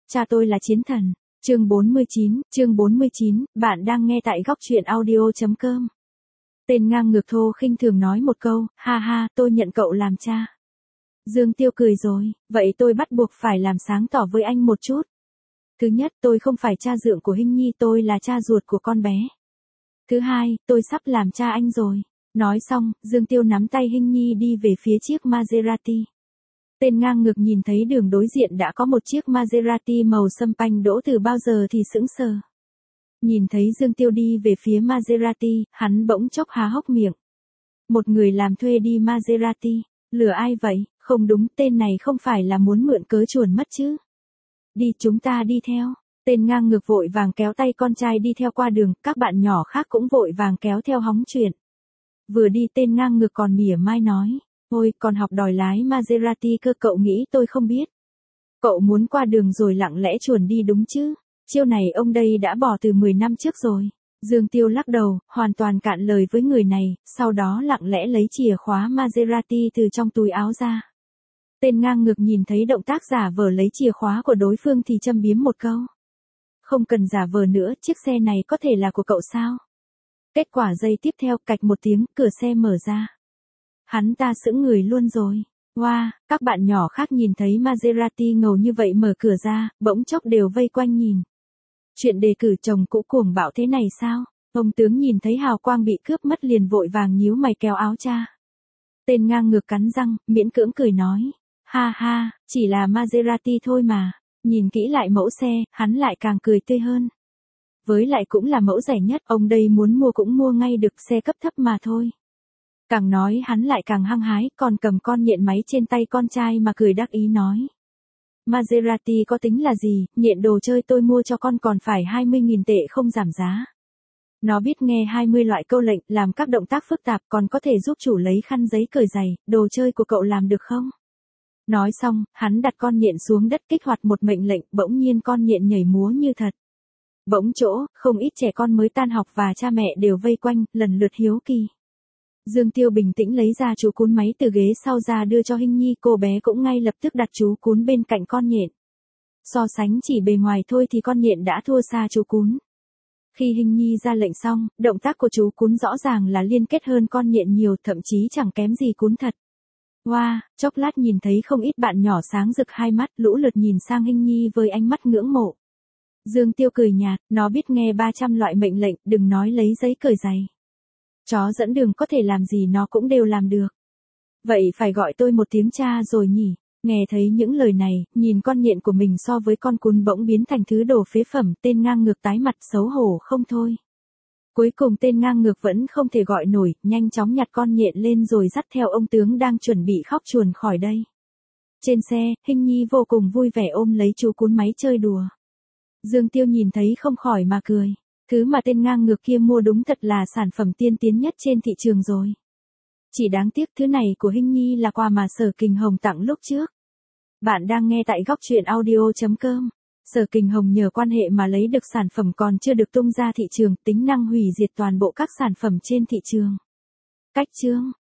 cha tôi là chiến thần. Chương 49, bạn đang nghe tại góc truyện audio.com. Tên ngang ngược thô khinh thường nói một câu, ha ha, tôi nhận cậu làm cha. Dương Tiêu cười rồi, vậy tôi bắt buộc phải làm sáng tỏ với anh một chút. Thứ nhất, tôi không phải cha dượng của Hinh Nhi, tôi là cha ruột của con bé. Thứ hai, tôi sắp làm cha anh rồi. Nói xong, Dương Tiêu nắm tay Hinh Nhi đi về phía chiếc Maserati. Tên ngang ngược nhìn thấy đường đối diện đã có một chiếc Maserati màu sâm panh đỗ từ bao giờ thì sững sờ. Nhìn thấy Dương Tiêu đi về phía Maserati, hắn bỗng chốc há hốc miệng. Một người làm thuê đi Maserati, lừa ai vậy? Không đúng, tên này không phải là muốn mượn cớ chuồn mất chứ. Đi, chúng ta đi theo. Tên ngang ngược vội vàng kéo tay con trai đi theo qua đường, các bạn nhỏ khác cũng vội vàng kéo theo hóng chuyện. Vừa đi tên ngang ngược còn mỉa mai nói, ôi, còn học đòi lái Maserati cơ, cậu nghĩ tôi không biết. Cậu muốn qua đường rồi lặng lẽ chuồn đi đúng chứ? Chiêu này ông đây đã bỏ từ 10 năm trước rồi. Dương Tiêu lắc đầu, hoàn toàn cạn lời với người này, sau đó lặng lẽ lấy chìa khóa Maserati từ trong túi áo ra. Tên ngang ngược nhìn thấy động tác giả vờ lấy chìa khóa của đối phương thì châm biếm một câu. Không cần giả vờ nữa, chiếc xe này có thể là của cậu sao? Kết quả giây tiếp theo, cạch một tiếng, cửa xe mở ra. Hắn ta sững người luôn rồi. Wow, các bạn nhỏ khác nhìn thấy Maserati ngầu như vậy mở cửa ra, bỗng chốc đều vây quanh nhìn. Chuyện đề cử chồng cũ cuồng bạo thế này sao? Ông tướng nhìn thấy hào quang bị cướp mất liền vội vàng nhíu mày kéo áo cha. Tên ngang ngược cắn răng, miễn cưỡng cười nói. Ha ha, chỉ là Maserati thôi mà. Nhìn kỹ lại mẫu xe, hắn lại càng cười tươi hơn. Với lại cũng là mẫu rẻ nhất, ông đây muốn mua cũng mua ngay được, xe cấp thấp mà thôi. Càng nói hắn lại càng hăng hái, còn cầm con nhện máy trên tay con trai mà cười đắc ý nói. Maserati có tính là gì, nhện đồ chơi tôi mua cho con còn phải 20.000 tệ không giảm giá. Nó biết nghe 20 loại câu lệnh, làm các động tác phức tạp, còn có thể giúp chủ lấy khăn giấy cởi giày, đồ chơi của cậu làm được không? Nói xong, hắn đặt con nhện xuống đất kích hoạt một mệnh lệnh, bỗng nhiên con nhện nhảy múa như thật. Bỗng chỗ, không ít trẻ con mới tan học và cha mẹ đều vây quanh, lần lượt hiếu kỳ. Dương Tiêu bình tĩnh lấy ra chú cún máy từ ghế sau ra đưa cho Hinh Nhi, cô bé cũng ngay lập tức đặt chú cún bên cạnh con nhện. So sánh chỉ bề ngoài thôi thì con nhện đã thua xa chú cún. Khi Hinh Nhi ra lệnh xong, động tác của chú cún rõ ràng là liên kết hơn con nhện nhiều, thậm chí chẳng kém gì cún thật. Wow, chốc lát nhìn thấy không ít bạn nhỏ sáng rực hai mắt, lũ lượt nhìn sang Hinh Nhi với ánh mắt ngưỡng mộ. Dương Tiêu cười nhạt, nó biết nghe 300 loại mệnh lệnh, đừng nói lấy giấy cởi giày. Chó dẫn đường có thể làm gì nó cũng đều làm được. Vậy phải gọi tôi một tiếng cha rồi nhỉ? Nghe thấy những lời này, nhìn con nhện của mình so với con cún bỗng biến thành thứ đồ phế phẩm, tên ngang ngược tái mặt xấu hổ không thôi. Cuối cùng tên ngang ngược vẫn không thể gọi nổi, nhanh chóng nhặt con nhện lên rồi dắt theo ông tướng đang chuẩn bị khóc chuồn khỏi đây. Trên xe, Hinh Nhi vô cùng vui vẻ ôm lấy chú cún máy chơi đùa. Dương Tiêu nhìn thấy không khỏi mà cười. Thứ mà tên ngang ngược kia mua đúng thật là sản phẩm tiên tiến nhất trên thị trường rồi. Chỉ đáng tiếc thứ này của Hinh Nhi là quà mà Sở Kình Hồng tặng lúc trước. Bạn đang nghe tại góc truyện audio.com. Sở Kình Hồng nhờ quan hệ mà lấy được sản phẩm còn chưa được tung ra thị trường, tính năng hủy diệt toàn bộ các sản phẩm trên thị trường. Cách chương